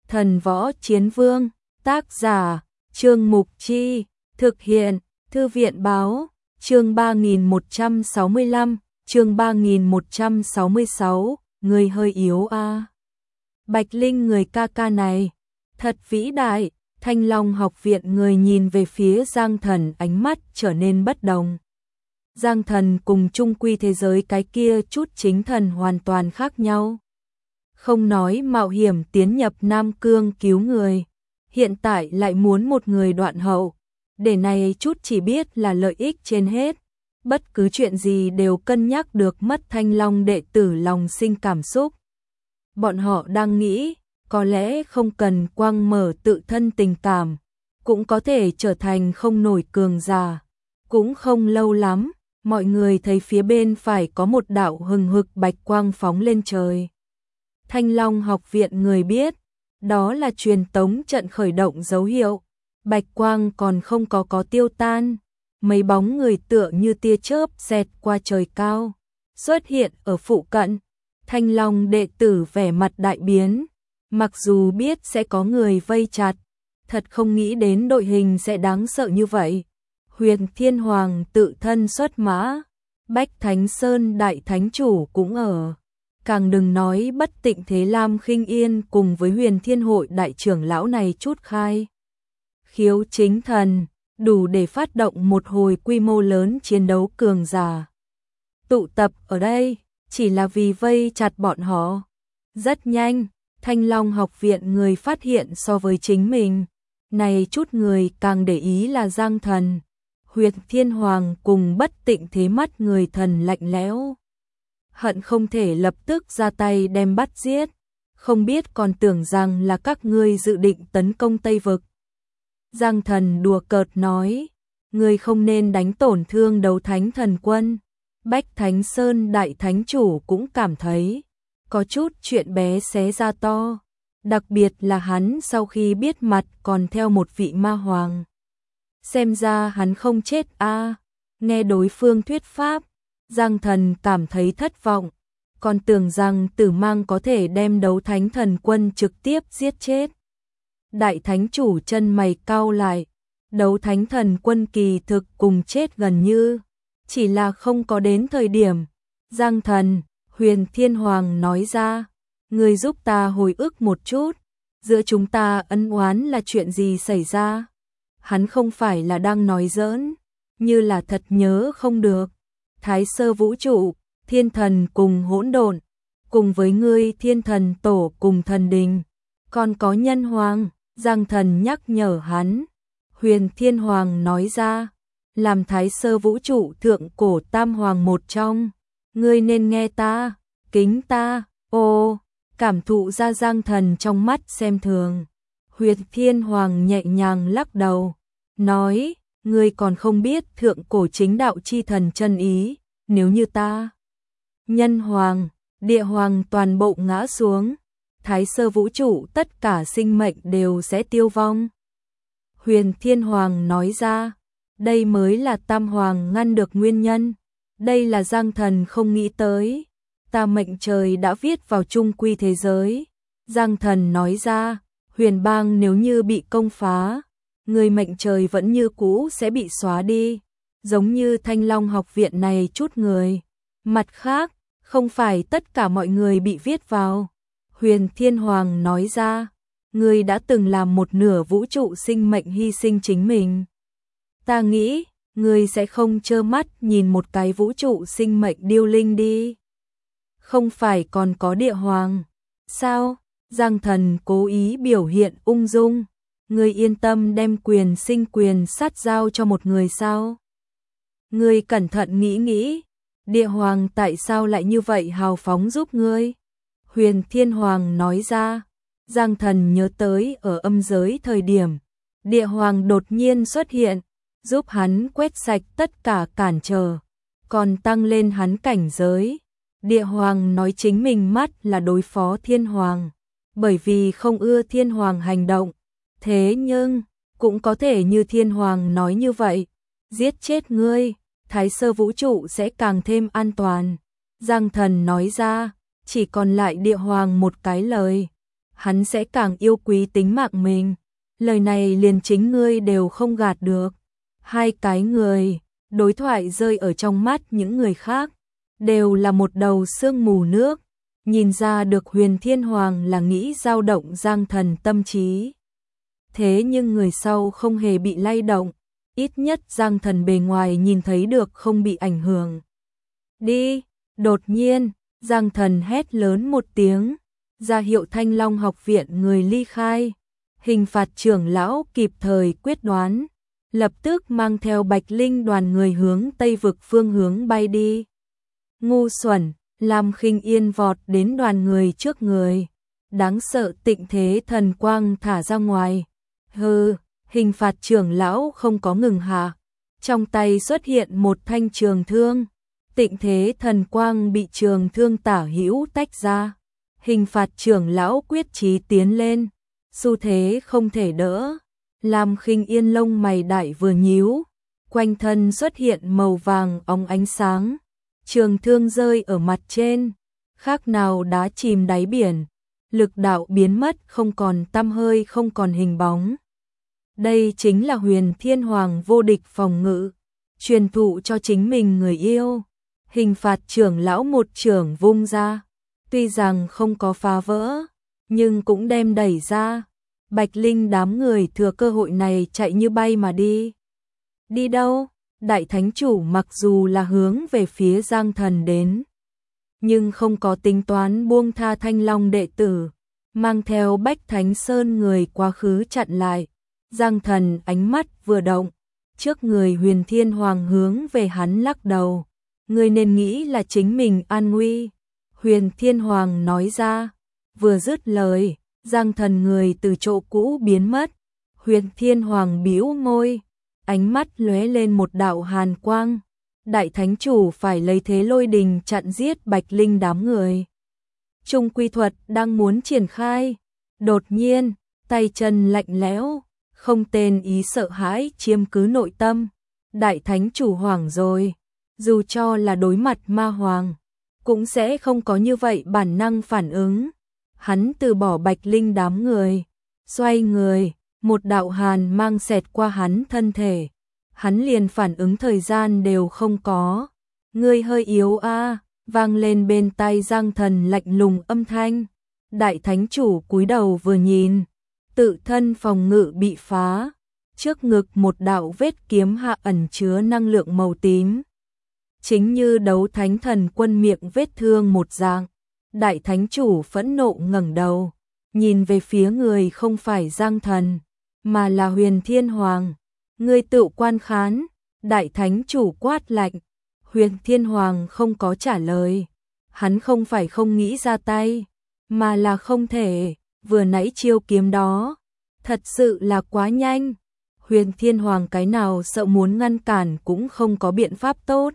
Thần Võ Chiến Vương, tác giả, Trương Mục Chi, thực hiện, Thư viện Báo, chương 3165, chương 3166, người hơi yếu a. Bạch Linh người ca ca này, thật vĩ đại. Thanh Long học viện người nhìn về phía Giang Thần, ánh mắt trở nên bất đồng. Giang Thần cùng chung quy thế giới cái kia chút chính thần hoàn toàn khác nhau. Không nói mạo hiểm tiến nhập Nam Cương cứu người, hiện tại lại muốn một người đoạn hậu, để này chút chỉ biết là lợi ích trên hết, bất cứ chuyện gì đều cân nhắc được mất Thanh Long đệ tử lòng sinh cảm xúc. Bọn họ đang nghĩ, có lẽ không cần quang mở tự thân tình cảm, cũng có thể trở thành không nổi cường giả. Cũng không lâu lắm, mọi người thấy phía bên phải có một đạo hừng hực bạch quang phóng lên trời. Thanh Long học viện người biết, đó là truyền tống trận khởi động dấu hiệu. Bạch quang còn không có tiêu tan, mấy bóng người tựa như tia chớp xẹt qua trời cao, xuất hiện ở phụ cận. Thanh Long đệ tử vẻ mặt đại biến, mặc dù biết sẽ có người vây chặt, thật không nghĩ đến đội hình sẽ đáng sợ như vậy. Huyền Thiên Hoàng tự thân xuất mã, Bách Thánh Sơn đại thánh chủ cũng ở. Càng đừng nói Bất Tịnh Thế Lam Khinh Yên cùng với Huyền Thiên Hội đại trưởng lão này chút khai khiếu chính thần, đủ để phát động một hồi quy mô lớn chiến đấu cường giả. Tụ tập ở đây, chỉ là vì vây chặt bọn họ. Rất nhanh, Thanh Long học viện người phát hiện so với chính mình, này chút người càng để ý là Giang Thần, Huyền Thiên Hoàng cùng Bất Tịnh Thế mắt người thần lạnh lẽo. Hận không thể lập tức ra tay đem bắt giết, không biết còn tưởng rằng là các ngươi dự định tấn công Tây Vực. Giang Thần đùa cợt nói, ngươi không nên đánh tổn thương đấu thánh thần quân. Bách Thánh Sơn đại thánh chủ cũng cảm thấy có chút chuyện bé xé ra to, đặc biệt là hắn sau khi biết mặt còn theo một vị ma hoàng. Xem ra hắn không chết a. Nghe đối phương thuyết pháp, Giang Thần cảm thấy thất vọng, còn tưởng rằng Tử Mang có thể đem đấu thánh thần quân trực tiếp giết chết. Đại thánh chủ chân mày cau lại, đấu thánh thần quân kỳ thực cùng chết gần như, chỉ là không có đến thời điểm. Giang Thần, Huyền Thiên Hoàng nói ra, người giúp ta hồi ức một chút, giữa chúng ta ân oán là chuyện gì xảy ra? Hắn không phải là đang nói giỡn, như là thật nhớ không được. Thái sơ vũ trụ, thiên thần cùng hỗn độn, cùng với ngươi thiên thần tổ cùng thần đình, còn có nhân hoàng. Giang Thần nhắc nhở hắn. Huyền Thiên Hoàng nói ra, làm thái sơ vũ trụ thượng cổ tam hoàng một trong, ngươi nên nghe ta, kính ta. Ô, cảm thụ ra Giang Thần trong mắt xem thường. Huyền Thiên Hoàng nhẹ nhàng lắc đầu, nói, ngươi còn không biết thượng cổ chính đạo chi thần chân ý, nếu như ta, nhân hoàng, địa hoàng toàn bộ ngã xuống, thái sơ vũ trụ tất cả sinh mệnh đều sẽ tiêu vong. Huyền Thiên Hoàng nói ra, đây mới là tam hoàng ngăn được nguyên nhân, đây là Giang Thần không nghĩ tới, ta mệnh trời đã viết vào chung quy thế giới. Giang Thần nói ra, huyền bang nếu như bị công phá, người mệnh trời vẫn như cũ sẽ bị xóa đi, giống như Thanh Long học viện này chút người. Mặt khác, không phải tất cả mọi người bị viết vào. Huyền Thiên Hoàng nói ra, ngươi đã từng làm một nửa vũ trụ sinh mệnh hy sinh chính mình. Ta nghĩ, ngươi sẽ không trơ mắt nhìn một cái vũ trụ sinh mệnh điêu linh đi. Không phải còn có địa hoàng. Sao? Giang Thần cố ý biểu hiện ung dung. Ngươi yên tâm đem quyền sinh quyền sát giao cho một người sao? Ngươi cẩn thận nghĩ nghĩ, địa hoàng tại sao lại như vậy hào phóng giúp ngươi? Huyền Thiên Hoàng nói ra. Giang Thần nhớ tới ở âm giới thời điểm, địa hoàng đột nhiên xuất hiện, giúp hắn quét sạch tất cả cản trở, còn tăng lên hắn cảnh giới. Địa hoàng nói chính mình mắt là đối phó thiên hoàng, bởi vì không ưa thiên hoàng hành động. Thế nhưng, cũng có thể như thiên hoàng nói như vậy, giết chết ngươi, thái sơ vũ trụ sẽ càng thêm an toàn. Giang Thần nói ra, chỉ còn lại địa hoàng một cái lời. hắn sẽ càng yêu quý tính mạng mình. Lời này liền chính ngươi đều không gạt được. Hai cái người, đối thoại rơi ở trong mắt những người khác, đều là một đầu sương mù nước, nhìn ra được Huyền Thiên Hoàng là nghĩ dao động Giang Thần tâm trí. Thế nhưng người sau không hề bị lay động, ít nhất Giang Thần bề ngoài nhìn thấy được không bị ảnh hưởng. Đi, đột nhiên, Giang Thần hét lớn một tiếng, ra hiệu Thanh Long học viện người ly khai. Hình phạt trưởng lão kịp thời quyết đoán, lập tức mang theo Bạch Linh đoàn người hướng Tây vực phương hướng bay đi. Ngu xuẩn, Lam Khinh Yên vọt đến đoàn người trước người, đáng sợ Tịnh Thế Thần Quang thả ra ngoài. Hừ, hình phạt trưởng lão không có ngừng hạ, trong tay xuất hiện một thanh trường thương. Tịnh Thế Thần Quang bị trường thương tả hữu tách ra. Hình phạt trưởng lão quyết chí tiến lên, xu thế không thể đỡ. Lam Khinh Yên lông mày đại vừa nhíu, quanh thân xuất hiện màu vàng óng ánh sáng. Trường thương rơi ở mặt trên, khác nào đá chìm đáy biển, lực đạo biến mất không còn tăm hơi không còn hình bóng. Đây chính là Huyền Thiên Hoàng vô địch phòng ngự, truyền thụ cho chính mình người yêu. Hình phạt trưởng lão một trưởng vung ra, tuy rằng không có phá vỡ, nhưng cũng đem đẩy ra. Bạch Linh đám người thừa cơ hội này chạy như bay mà đi. Đi đâu? Đại thánh chủ mặc dù là hướng về phía Giang Thần đến, nhưng không có tính toán buông tha Thanh Long đệ tử, mang theo Bách Thánh Sơn người quá khứ chặn lại. Giang Thần ánh mắt vừa động, trước người Huyền Thiên Hoàng hướng về hắn lắc đầu. Ngươi nên nghĩ là chính mình an nguy. Huyền Thiên Hoàng nói ra, vừa dứt lời, Giang Thần người từ chỗ cũ biến mất. Huyền Thiên Hoàng bĩu môi, ánh mắt lóe lên một đạo hàn quang. Đại thánh chủ phải lấy thế lôi đình chặn giết Bạch Linh đám người. Trung quy thuật đang muốn triển khai, đột nhiên, tay chân lạnh lẽo, không tên ý sợ hãi chiếm cứ nội tâm. Đại thánh chủ hoảng rồi, dù cho là đối mặt ma hoàng, cũng sẽ không có như vậy bản năng phản ứng. Hắn từ bỏ Bạch Linh đám người, xoay người, một đạo hàn mang xẹt qua hắn thân thể. Hắn liền phản ứng thời gian đều không có. Ngươi hơi yếu a, vang lên bên tai Giang Thần lạnh lùng âm thanh. Đại thánh chủ cúi đầu vừa nhìn, tự thân phòng ngự bị phá, trước ngực một đạo vết kiếm hạ ẩn chứa năng lượng màu tím. Chính như đấu thánh thần quân miệng vết thương một dạng. Đại thánh chủ phẫn nộ ngẩng đầu, nhìn về phía người không phải Giang Thần, mà là Huyền Thiên Hoàng. Ngươi tự quan khán. Đại thánh chủ quát lạnh. Huyền Thiên Hoàng không có trả lời. Hắn không phải không nghĩ ra tay, mà là không thể. Vừa nãy chiêu kiếm đó thật sự là quá nhanh. Huyền Thiên Hoàng cái nào sợ muốn ngăn cản cũng không có biện pháp tốt.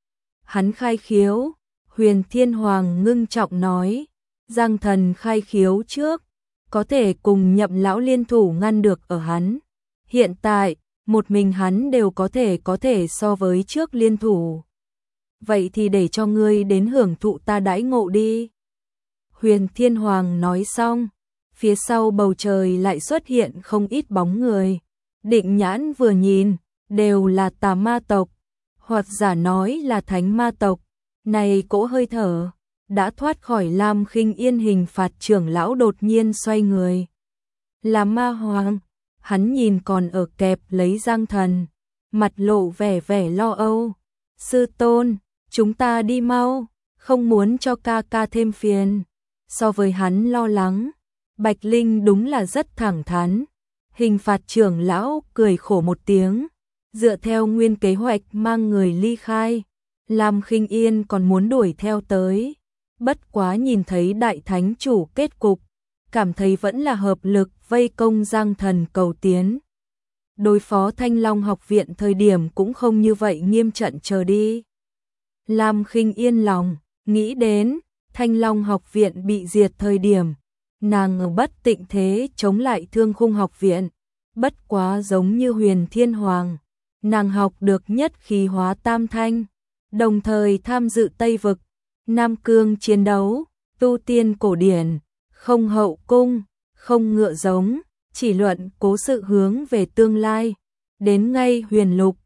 Hắn khai khiếu. Huyền Thiên Hoàng ngưng trọng nói, Giang Thần khai khiếu trước, có thể cùng Nhậm lão liên thủ ngăn được ở hắn. Hiện tại, một mình hắn đều có thể so với trước liên thủ. Vậy thì để cho ngươi đến hưởng thụ ta đãi ngộ đi. Huyền Thiên Hoàng nói xong, phía sau bầu trời lại xuất hiện không ít bóng người. Định nhãn vừa nhìn, đều là tà ma tộc, hoặc giả nói là thánh ma tộc. Này cỗ hơi thở, đã thoát khỏi Lam Khinh Yên. Hình phạt trưởng lão đột nhiên xoay người. Là ma hoàng, hắn nhìn còn ở kẹp lấy Giang Thần, mặt lộ vẻ lo âu. Sư tôn, chúng ta đi mau, không muốn cho ca ca thêm phiền. So với hắn lo lắng, Bạch Linh đúng là rất thẳng thắn. Hình phạt trưởng lão cười khổ một tiếng, dựa theo nguyên kế hoạch mang người ly khai. Lam Khinh Yên còn muốn đuổi theo tới, bất quá nhìn thấy đại thánh chủ kết cục, cảm thấy vẫn là hợp lực vây công Giang Thần cầu tiến. Đối phó Thanh Long học viện thời điểm cũng không như vậy nghiêm trận chờ đi. Lam Khinh Yên lòng, nghĩ đến, Thanh Long học viện bị diệt thời điểm, nàng ở bất tịnh thế chống lại Thương Khung học viện, bất quá giống như Huyền Thiên Hoàng, nàng học được nhất khí hóa tam thanh. Đồng thời tham dự Tây vực, Nam Cương chiến đấu, tu tiên cổ điển, không hậu cung, không ngựa giống, chỉ luận cố sự hướng về tương lai. Đến ngay Huyền Lục,